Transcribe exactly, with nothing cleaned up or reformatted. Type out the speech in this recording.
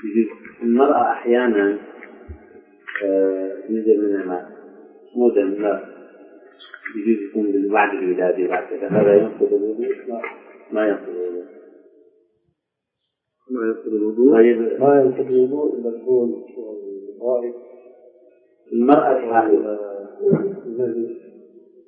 المرأة أحيانا نزل منها ماء مودا ماء يجوز يكون بعد الولادة بعد كذا، هذا ينقض الوضوء؟ ما ينقض الوضوء. ما ينقض الوضوء. ما ينقض الوضوء إلا البول والغائط. المرأة الحامل